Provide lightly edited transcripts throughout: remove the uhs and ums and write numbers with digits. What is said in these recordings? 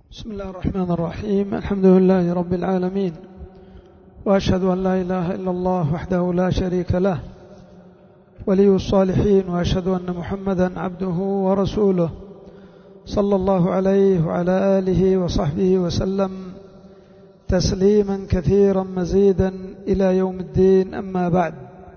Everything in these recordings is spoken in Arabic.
بسم الله الرحمن الرحيم. الحمد لله رب العالمين، وأشهد أن لا إله إلا الله وحده لا شريك له ولي الصالحين، وأشهد أن محمدا عبده ورسوله صلى الله عليه وعلى آله وصحبه وسلم تسليما كثيرا مزيدا إلى يوم الدين. أما بعد،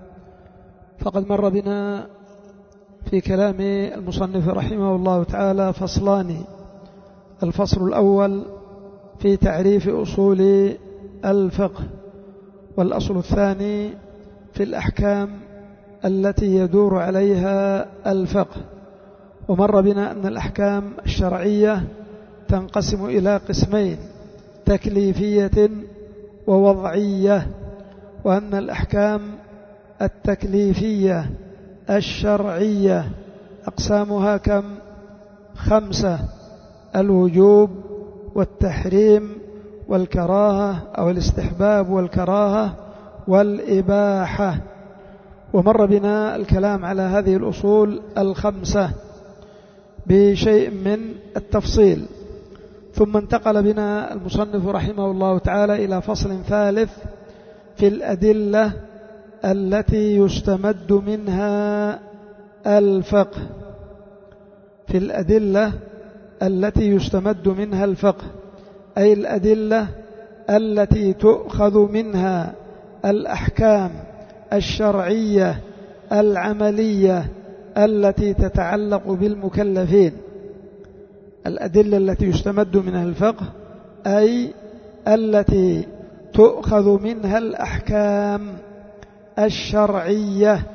فقد مر بنا في كلام المصنف رحمه الله تعالى فصلان: الفصل الأول في تعريف أصول الفقه، والأصل الثاني في الأحكام التي يدور عليها الفقه. ومر بنا أن الأحكام الشرعية تنقسم إلى قسمين: تكليفية ووضعية، وأن الأحكام التكليفية الشرعية أقسامها كم؟ 5: الوجوب والتحريم والكراهة أو الاستحباب والكراهة والإباحة. ومر بنا الكلام على هذه الأصول 5 بشيء من التفصيل، ثم انتقل بنا المصنف رحمه الله تعالى إلى فصل ثالث في الأدلة التي يستمد منها الفقه. في الأدلة التي يستمد منها الفقه، أي الأدلة التي تؤخذ منها الأحكام الشرعية العملية التي تتعلق بالمكلفين. الأدلة التي يستمد منها الفقه أي التي تؤخذ منها الأحكام الشرعية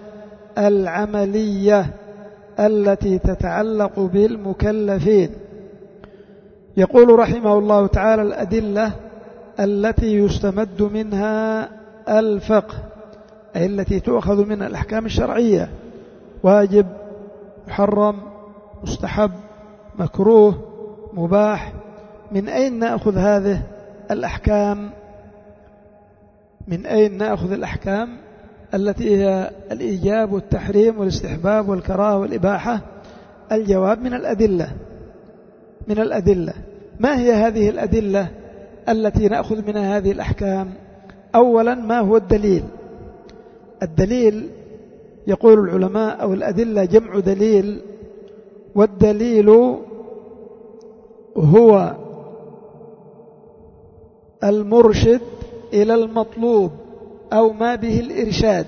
العملية التي تتعلق بالمكلفين. يقول رحمه الله تعالى: الأدلة التي يستمد منها الفقه، أي التي تؤخذ منها الأحكام الشرعية: واجب، محرم، مستحب، مكروه، مباح. من أين نأخذ هذه الأحكام؟ من أين نأخذ الأحكام التي هي الإيجاب والتحريم والاستحباب والكراهة والإباحة؟ الجواب: من الأدلة. من الأدلة. ما هي هذه الأدلة التي نأخذ منها هذه الأحكام؟ أولا، ما هو الدليل؟ الدليل يقول العلماء أو الأدلة جمع دليل، والدليل هو المرشد إلى المطلوب أو ما به الإرشاد.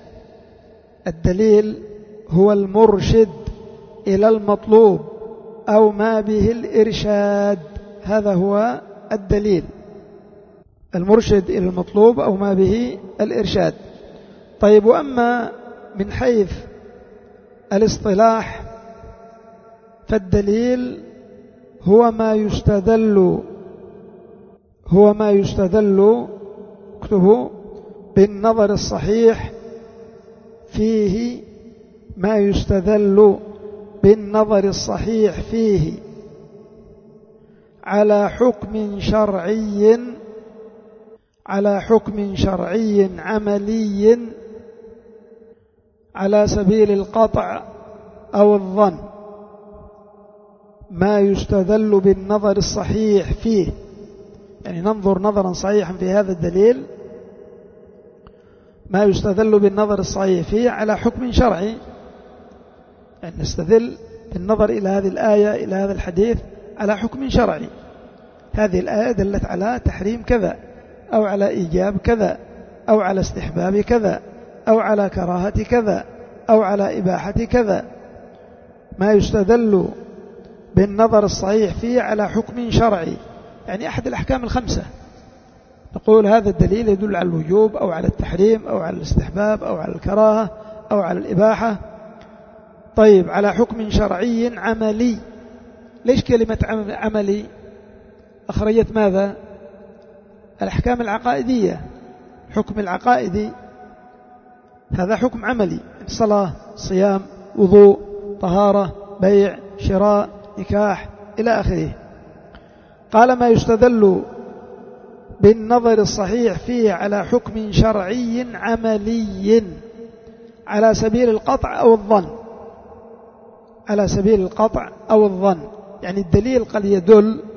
الدليل هو المرشد إلى المطلوب أو ما به الإرشاد، هذا هو الدليل، المرشد إلى المطلوب أو ما به الإرشاد. طيب، وأما من حيث الاصطلاح فالدليل هو ما يستدل اكتبوا بالنظر الصحيح فيه، ما يستدل بالنظر الصحيح فيه على حكم شرعي عملي على سبيل القطع أو الظن. ما يستدل بالنظر الصحيح فيه، يعني ننظر نظرا صحيحا في هذا الدليل، ما يستدل بالنظر الصحيح فيه على حكم شرعي، يعني نستدل بالنظر إلى هذه الآية إلى هذا الحديث على حكم شرعي. هذه الآية دلت على تحريم كذا، أو على إيجاب كذا، أو على استحباب كذا، أو على كراهة كذا، أو على إباحة كذا. ما يستدل بالنظر الصحيح فيه على حكم شرعي، يعني أحد الأحكام 5. نقول هذا الدليل يدل على الوجوب أو على التحريم أو على الاستحباب أو على الكراهة أو على الإباحة. طيب، على حكم شرعي عملي. ليش كلمة عملي؟ أخرجت ماذا؟ الأحكام العقائدية. حكم العقائدي هذا حكم عملي: صلاة، صيام، وضوء، طهارة، بيع، شراء، نكاح، إلى آخره. قال: ما يستدل بالنظر الصحيح فيه على حكم شرعي عملي على سبيل القطع أو الظن. على سبيل القطع أو الظن، يعني الدليل قد يدل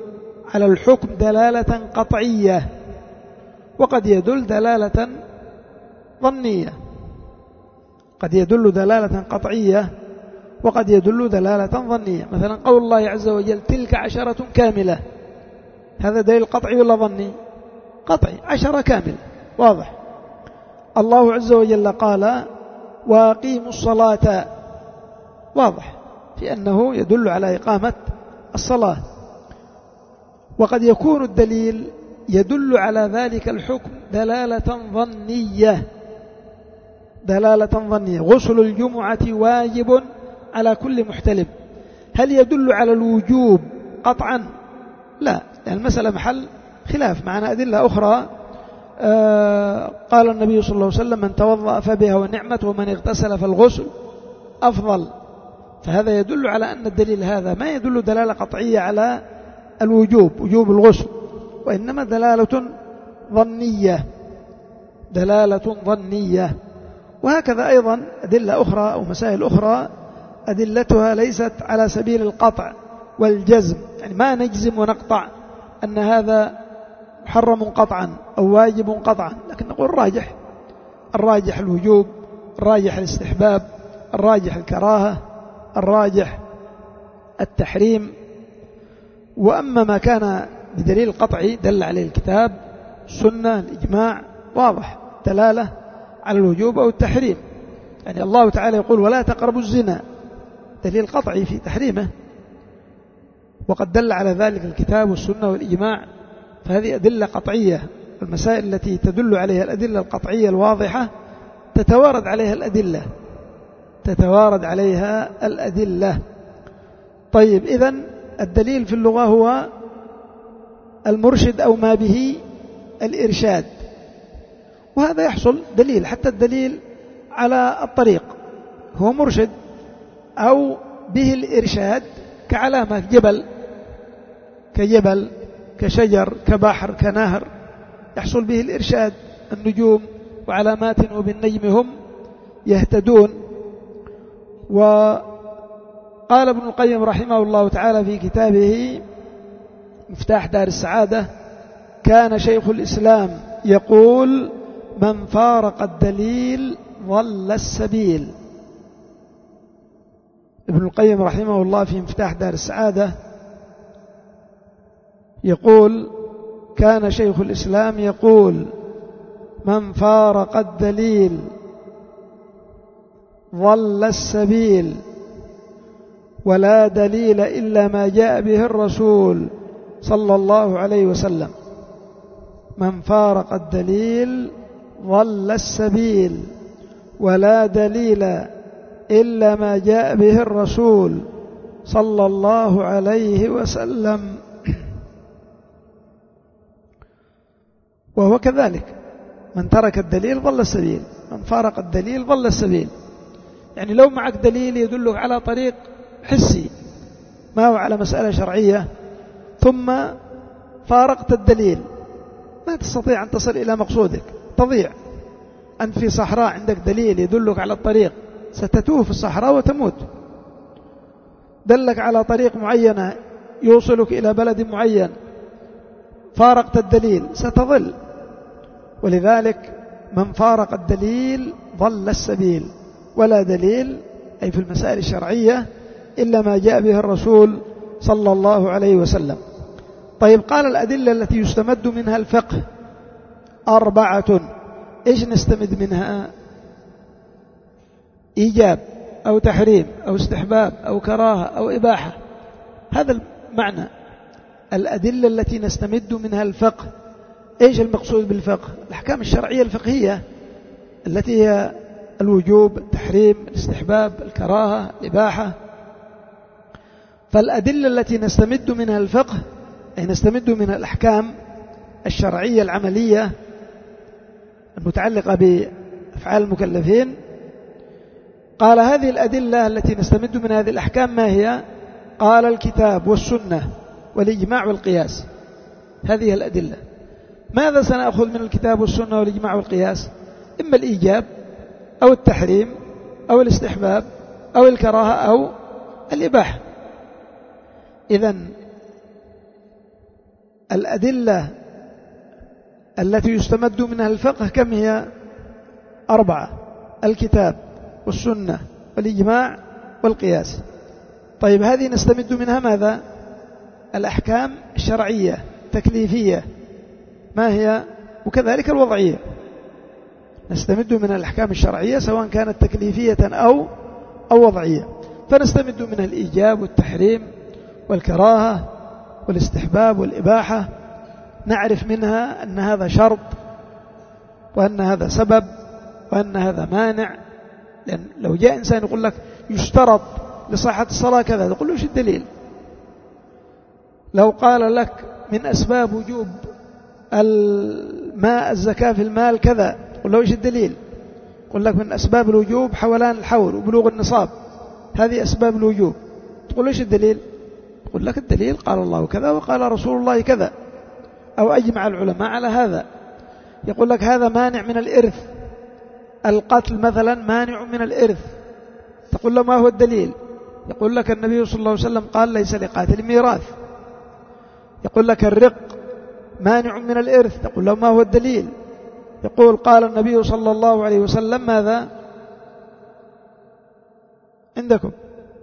على الحكم دلالة قطعية، وقد يدل دلالة ظنية. قد يدل دلالة قطعية وقد يدل دلالة ظنية. مثلا قول الله عز وجل تلك 10 كاملة، هذا دليل قطعي ولا ظني؟ قطعي، 10 كاملة، واضح. الله عز وجل قال وأقيموا الصلاة، واضح في أنه يدل على إقامة الصلاة. وقد يكون الدليل يدل على ذلك الحكم دلالة ظنية، دلالة ظنية. غسل الجمعة واجب على كل محتلم، هل يدل على الوجوب قطعا؟ لا، لأن المسألة محل خلاف. معنا أدلة أخرى، قال النبي صلى الله عليه وسلم من توضأ فبها ونعمت ومن اغتسل فالغسل أفضل. فهذا يدل على أن الدليل هذا ما يدل دلالة قطعية على الوجوب، وجوب الغسل، وإنما دلالة ظنية، دلالة ظنية. وهكذا أيضا أدلة أخرى أو مسائل أخرى أدلتها ليست على سبيل القطع والجزم، يعني ما نجزم ونقطع أن هذا محرم قطعا أو واجب قطعا، لكن نقول الراجح الوجوب، الراجح الاستحباب، الراجح الكراهة، الراجح التحريم. وأما ما كان بدليل قطعي دل عليه الكتاب، السنة، الإجماع، واضح دلالة على الوجوب أو التحريم. يعني الله تعالى يقول ولا تقربوا الزنا، دليل قطعي في تحريمه، وقد دل على ذلك الكتاب والسنة والإجماع. فهذه أدلة قطعية. المسائل التي تدل عليها الأدلة القطعية الواضحة تتوارد عليها الأدلة. طيب، إذن الدليل في اللغة هو المرشد أو ما به الإرشاد، وهذا يحصل دليل. حتى الدليل على الطريق هو مرشد أو به الإرشاد، كعلامة كجبل كشجر كبحر كنهر، يحصل به الإرشاد. النجوم وعلامات وبالنجم هم يهتدون. وقال ابن القيم رحمه الله تعالى في كتابه مفتاح دار السعادة: كان شيخ الإسلام يقول من فارق الدليل ضل السبيل. ابن القيم رحمه الله في مفتاح دار السعادة يقول: كان شيخ الإسلام يقول من فارق الدليل ضل السبيل، ولا دليل إلا ما جاء به الرسول صلى الله عليه وسلم. من فارق الدليل ضل السبيل، ولا دليل إلا ما جاء به الرسول صلى الله عليه وسلم. وهو كذلك، من ترك الدليل ضل السبيل، من فارق الدليل ضل السبيل. يعني لو معك دليل يدلك على طريق حسي ما هو على مسألة شرعية، ثم فارقت الدليل، ما تستطيع أن تصل إلى مقصودك، تضيع. أنت في صحراء عندك دليل يدلك على الطريق، ستتوه في الصحراء وتموت. دلك على طريق معينة يوصلك إلى بلد معين، فارقت الدليل، ستضل. ولذلك من فارق الدليل ضل السبيل، ولا دليل أي في المسائل الشرعية إلا ما جاء به الرسول صلى الله عليه وسلم. طيب، قال الأدلة التي يستمد منها الفقه 4. إيش نستمد منها؟ إيجاب أو تحريم أو استحباب أو كراهة أو إباحة. هذا المعنى، الأدلة التي نستمد منها الفقه. إيش المقصود بالفقه؟ الأحكام الشرعية الفقهية التي هي الوجوب، التحريم، الاستحباب، الكراهة، الإباحة. فالأدلة التي نستمد منها الفقه أي نستمد منها الأحكام الشرعية العملية المتعلقة بأفعال المكلفين. قال هذه الأدلة التي نستمد من هذه الأحكام ما هي؟ قال الكتاب والسنة والإجماع والقياس. هذه الأدلة. ماذا سنأخذ من الكتاب والسنة والإجماع والقياس؟ إما الإيجاب أو التحريم أو الاستحباب أو الكراهة أو الإباحة. إذن الأدلة التي يستمد منها الفقه كم هي؟ 4: الكتاب والسنة والإجماع والقياس. طيب هذه نستمد منها ماذا؟ الأحكام الشرعية تكليفية، ما هي؟ وكذلك الوضعية، نستمد من الأحكام الشرعية سواء كانت تكليفية أو وضعية. فنستمد منها الإيجاب والتحريم والكراهة والاستحباب والإباحة، نعرف منها أن هذا شرط وأن هذا سبب وأن هذا مانع. لأن لو جاء إنسان يقول لك يشترط لصحة الصلاة كذا، تقول له إيش الدليل؟ لو قال لك من أسباب وجوب الزكاة في المال كذا، تقول له إيش الدليل؟ يقول لك من أسباب الوجوب حولان الحول وبلوغ النصاب، هذه أسباب الوجوب. تقول له إيش الدليل؟ يقول لك الدليل قال الله كذا وقال رسول الله كذا، أو أجمع العلماء على هذا. يقول لك هذا مانع من الإرث، القتل مثلا مانع من الإرث، تقول له ما هو الدليل؟ يقول لك النبي صلى الله عليه وسلم قال ليس لقاتل ميراث. يقول لك الرق مانع من الإرث، تقول له ما هو الدليل؟ يقول قال النبي صلى الله عليه وسلم ماذا عندكم؟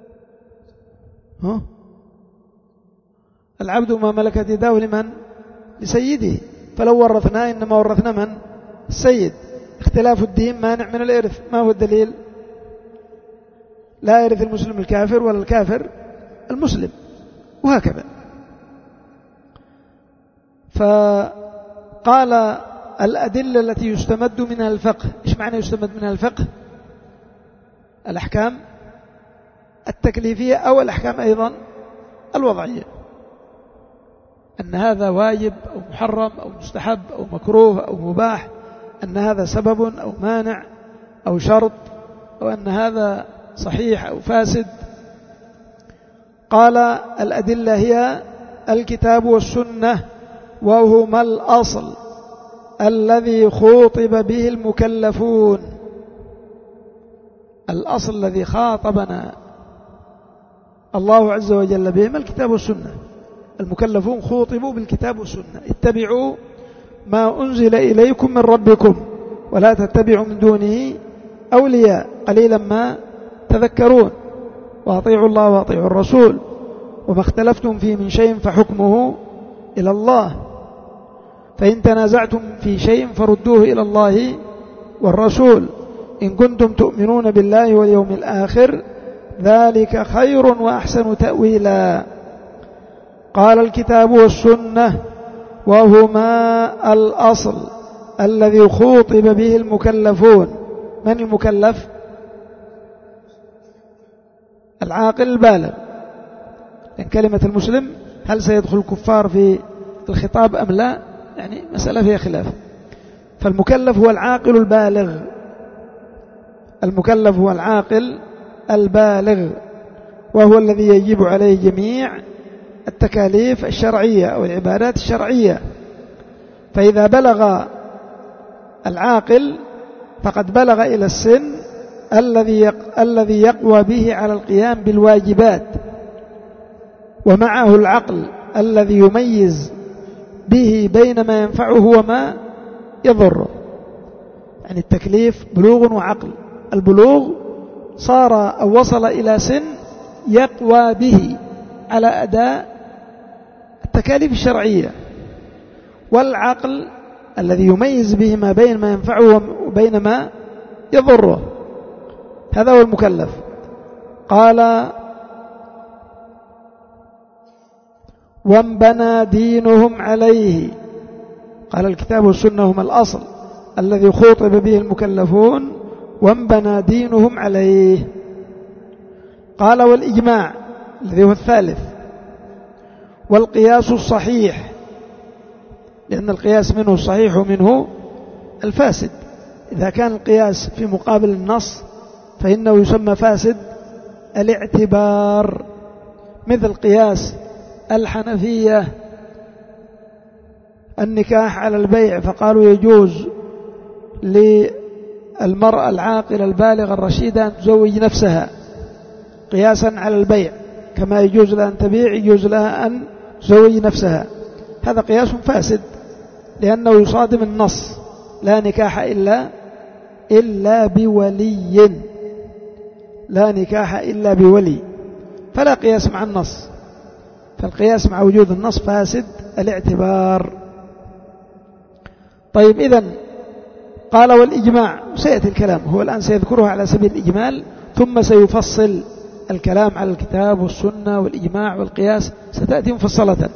العبد ما ملكت يداه لمن؟ لسيده، فلو ورثنا إنما ورثنا من؟ السيد. اختلاف الدين مانع من الإرث، ما هو الدليل؟ لا يرث المسلم الكافر ولا الكافر المسلم، وهكذا. فقال الأدلة التي يستمد منها الفقه. إيش معنى يستمد منها الفقه؟ الأحكام التكليفية أو الأحكام أيضا الوضعية، أن هذا واجب أو محرم أو مستحب أو مكروه أو مباح، أن هذا سبب أو مانع أو شرط، أو أن هذا صحيح أو فاسد. قال الأدلة هي الكتاب والسنة، وهما الأصل الذي خوطب به المكلفون. الأصل الذي خاطبنا الله عز وجل بهما الكتاب والسنة. المكلفون خوطبوا بالكتاب والسنة، اتبعوا ما أنزل إليكم من ربكم ولا تتبعوا من دونه أولياء قليلا ما تذكرون، وأطيعوا الله وأطيعوا الرسول، وما اختلفتم فيه من شيء فحكمه إلى الله، فإن تنازعتم في شيء فردوه إلى الله والرسول إن كنتم تؤمنون بالله واليوم الآخر ذلك خير وأحسن تأويلا. قال الكتاب والسنة وهما الأصل الذي خوطب به المكلفون. من المكلف؟ العاقل البالغ. يعني كلمة المسلم هل سيدخل الكفار في الخطاب أم لا؟ يعني مسألة فيها خلاف. فالمكلف هو العاقل البالغ، المكلف هو العاقل البالغ، وهو الذي يجب عليه جميع التكاليف الشرعية أو العبادات الشرعية. فإذا بلغ العاقل فقد بلغ إلى السن الذي يقوى به على القيام بالواجبات، ومعه العقل الذي يميز به بين ما ينفعه وما يضره. يعني التكليف بلوغ وعقل. البلوغ صار أو وصل إلى سن يقوى به على أداء التكاليف الشرعية، والعقل الذي يميز به ما بين ما ينفعه وبين ما يضره، هذا هو المكلف. قال وانبنى دينهم عليه. قال الكتاب والسنة هما الأصل الذي خوطب به المكلفون وانبنى دينهم عليه. قال والإجماع الذي هو الثالث، والقياس الصحيح، لأن القياس منه الصحيح ومنه الفاسد. إذا كان القياس في مقابل النص فإنه يسمى فاسد الاعتبار، مثل قياس الحنفية النكاح على البيع، فقالوا يجوز للمرأة العاقلة البالغة الرشيدة أن تزوج نفسها قياسا على البيع، كما يجوز لها أن تبيع يجوز لها أن تزوج نفسها. هذا قياس فاسد، لأنه يصادم النص: لا نكاح إلا بولي، لا نكاح إلا بولي، فلا قياس مع النص، فالقياس مع وجود النص فاسد الاعتبار. طيب، إذن قال والإجماع، سيأتي الكلام، هو الآن سيذكرها على سبيل الإجمال، ثم سيفصل الكلام على الكتاب والسنة والإجماع والقياس، ستأتي مفصلة.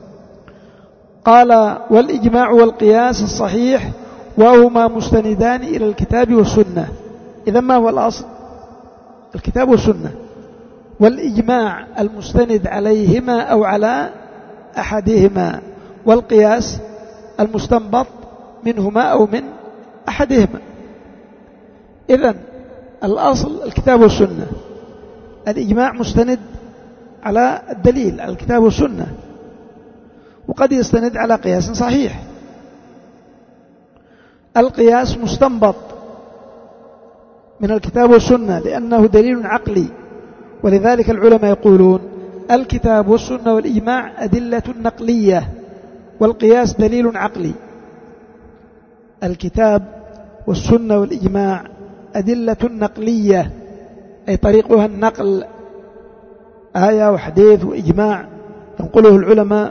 قال والإجماع والقياس الصحيح وهما مستندان إلى الكتاب والسنة. إذن ما هو الأصل؟ الكتاب والسنة، والإجماع المستند عليهما أو على أحدهما، والقياس المستنبط منهما أو من أحدهما. إذن الأصل الكتاب والسنة، الإجماع مستند على الدليل على الكتاب والسنة، وقد يستند على قياس صحيح. القياس مستنبط من الكتاب والسنة لأنه دليل عقلي، ولذلك العلماء يقولون الكتاب والسنة والإجماع أدلة نقلية، والقياس دليل عقلي. الكتاب والسنة والإجماع أدلة نقلية، أي طريقها النقل، آية وحديث وإجماع ينقله العلماء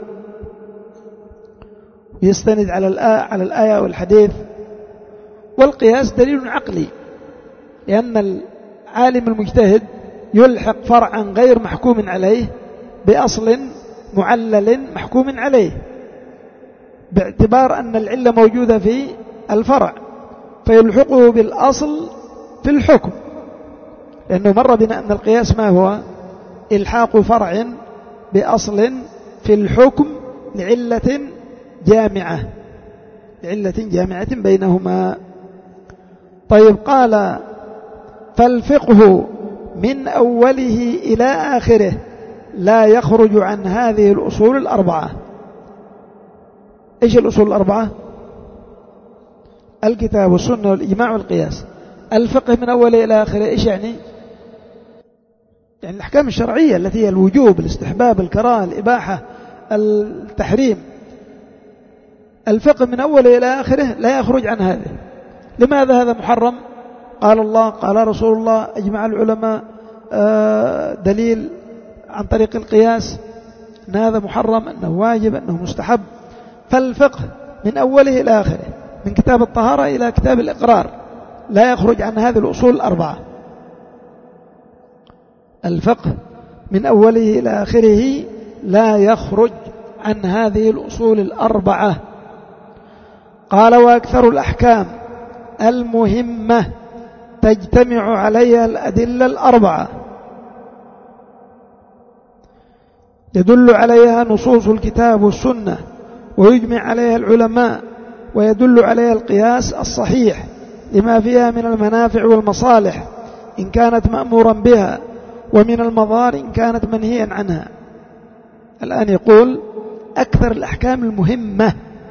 ويستند على الآية والحديث. والقياس دليل عقلي، لأن العالم المجتهد يلحق فرعا غير محكوم عليه بأصل معلل محكوم عليه، باعتبار أن العلة موجودة في الفرع، فيلحقه بالأصل في الحكم، لأنه مر بنا أن القياس ما هو؟ إلحاق فرع بأصل في الحكم لعلة جامعة بينهما. طيب، قال فالفقه من أوله إلى آخره لا يخرج عن هذه الأصول الأربعة. إيش الأصول الأربعة؟ الكتاب والسنة والإجماع والقياس. الفقه من أوله إلى آخره إيش يعني؟ يعني الأحكام الشرعية التي هي الوجوب، الاستحباب، الكراهة، الإباحة، التحريم. الفقه من أوله إلى آخره لا يخرج عن هذا. لماذا هذا محرم؟ قال الله، قال رسول الله، أجمع العلماء، دليل عن طريق القياس أن هذا محرم، أنه واجب، أنه مستحب. فالفقه من أوله إلى آخره، من كتاب الطهارة إلى كتاب الإقرار، لا يخرج عن هذه الأصول الأربعة. الفقه من أوله إلى آخره لا يخرج عن هذه الأصول الأربعة. قال وأكثر الأحكام المهمة تجتمع عليها الأدلة الأربعة، يدل عليها نصوص الكتاب والسنة، ويجمع عليها العلماء، ويدل عليها القياس الصحيح لما فيها من المنافع والمصالح إن كانت مأمورا بها، ومن المضار إن كانت منهيا عنها. الآن يقول أكثر الأحكام المهمة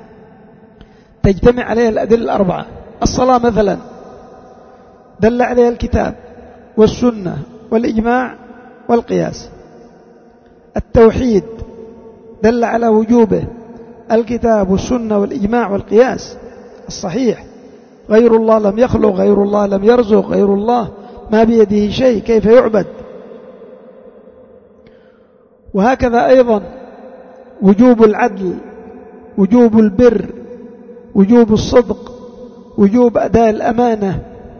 تجتمع عليها الأدلة الأربعة. الصلاة مثلا دل عليها الكتاب والسنة والإجماع والقياس. التوحيد دل على وجوبه الكتاب والسنة والإجماع والقياس الصحيح. غير الله لم يخلق، غير الله لم يرزق، غير الله ما بيده شيء، كيف يعبد؟ وهكذا أيضا وجوب العدل، وجوب البر، وجوب الصدق، وجوب أداء الأمانة،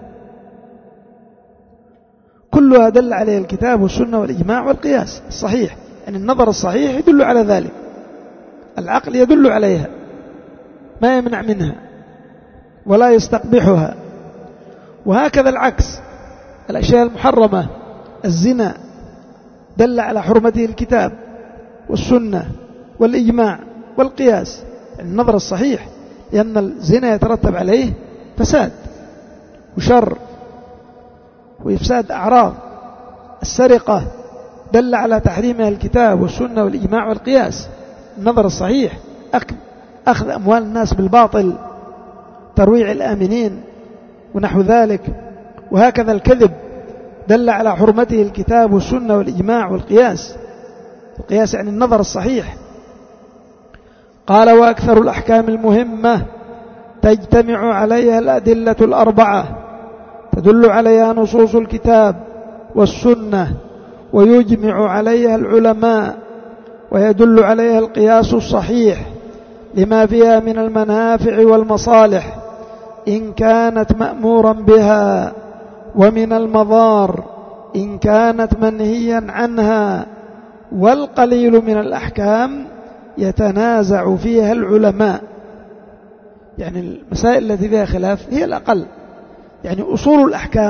كلها دل عليه الكتاب والسنة والإجماع والقياس الصحيح. يعني النظر الصحيح يدل على ذلك، العقل يدل عليها، ما يمنع منها ولا يستقبحها. وهكذا العكس، الأشياء المحرمة، الزنا دل على حرمته الكتاب والسنة والإجماع والقياس، النظر الصحيح، لأن الزنا يترتب عليه فساد وشر وإفساد أعراض. السرقة دل على تحريمها الكتاب والسنة والإجماع والقياس، النظر الصحيح، أخذ أموال الناس بالباطل، ترويع الآمنين ونحو ذلك. وهكذا الكذب دل على حرمته الكتاب والسنة والإجماع والقياس، القياس يعني النظر الصحيح. قال: وأكثر الأحكام المهمة تجتمع عليها الأدلة الأربعة، تدل عليها نصوص الكتاب والسنة، ويجمع عليها العلماء، ويدل عليها القياس الصحيح لما فيها من المنافع والمصالح إن كانت مأمورا بها، ومن المضار إن كانت منهيا عنها. والقليل من الأحكام يتنازع فيها العلماء، يعني المسائل التي فيها خلاف هي الأقل. يعني أصول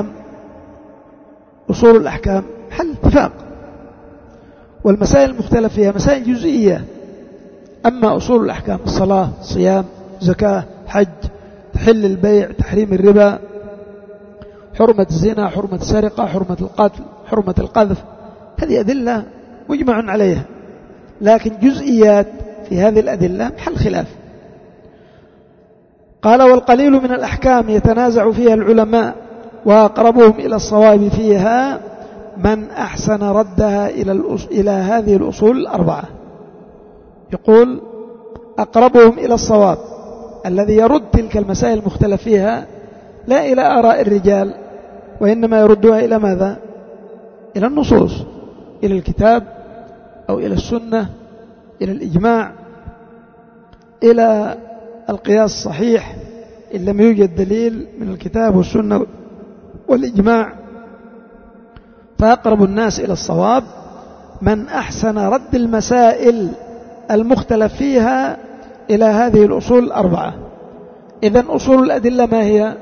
الأحكام حل اتفاق، والمسائل المختلف فيها مسائل جزئية. أما أصول الأحكام الصلاة، صيام، زكاة، حج، تحل البيع، تحريم الربا، حرمة الزنا، حرمة السرقة، حرمة القتل، حرمة القذف، هذه أدلة مجمع عليها، لكن جزئيات في هذه الأدلة محل خلاف. قال: والقليل من الأحكام يتنازع فيها العلماء، وأقربهم إلى الصواب فيها من أحسن ردها إلى هذه الأصول الأربعة. يقول: أقربهم إلى الصواب الذي يرد تلك المسائل المختلف فيها لا إلى آراء الرجال، وإنما يردها إلى ماذا؟ إلى النصوص، إلى الكتاب أو إلى السنة، إلى الإجماع، إلى القياس الصحيح إن لم يوجد دليل من الكتاب والسنة والإجماع. فأقرب الناس إلى الصواب من أحسن رد المسائل المختلف فيها إلى هذه الأصول الأربعة. إذن أصول الأدلة ما هي؟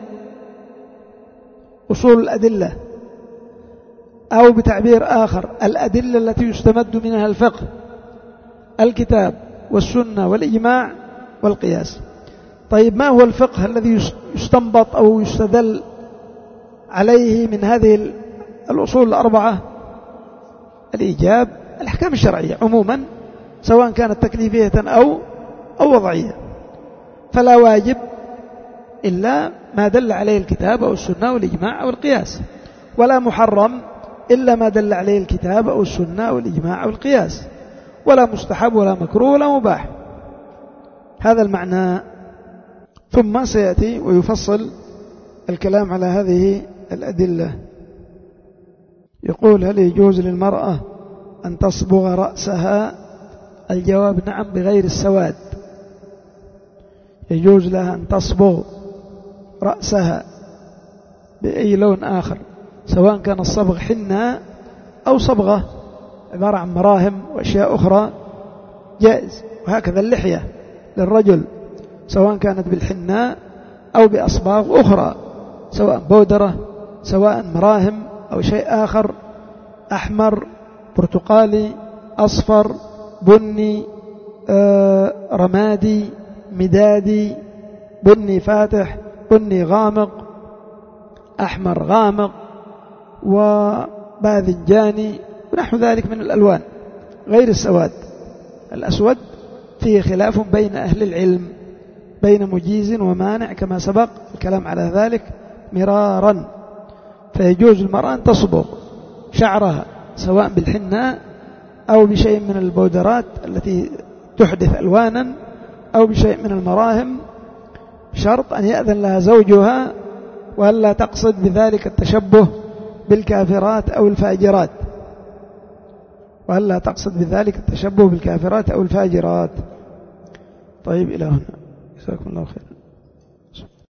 أصول الأدلة، أو بتعبير آخر الأدلة التي يستمد منها الفقه: الكتاب والسنة والإجماع والقياس. طيب، ما هو الفقه الذي يستنبط أو يستدل عليه من هذه الأصول الأربعة؟ الإيجاب، الأحكام الشرعية عموما، سواء كانت تكليفية أو وضعية. فلا واجب إلا ما دل عليه الكتاب أو السنة والإجماع أو القياس، ولا محرم إلا ما دل عليه الكتاب أو السنة أو الإجماع أو القياس، ولا مستحب ولا مكروه ولا مباح. هذا المعنى. ثم سيأتي ويفصل الكلام على هذه الأدلة. يقول: هل يجوز للمرأة أن تصبغ رأسها؟ الجواب: نعم، بغير السواد. يجوز لها أن تصبغ رأسها بأي لون آخر، سواء كان الصبغ حنة أو صبغة عبارة عن مراهم وأشياء أخرى، جائز. وهكذا اللحية للرجل، سواء كانت بالحنة أو بأصباغ أخرى، سواء بودرة، سواء مراهم أو شيء آخر، أحمر، برتقالي، أصفر، بني، رمادي، مدادي، بني فاتح، بني غامق، أحمر غامق، وباذنجاني، ونحو ذلك من الألوان غير السواد. الأسود فيه خلاف بين أهل العلم، بين مجيز ومانع، كما سبق الكلام على ذلك مرارا. فيجوز المرأة أن تصبغ شعرها سواء بالحناء أو بشيء من البودرات التي تحدث ألوانا أو بشيء من المراهم، شرط أن يأذن لها زوجها، وألا تقصد بذلك التشبه بالكافرات أو الفاجرات، وألا تقصد بذلك التشبه بالكافرات أو الفاجرات. طيب، إلى هنا، جزاكم الله خير.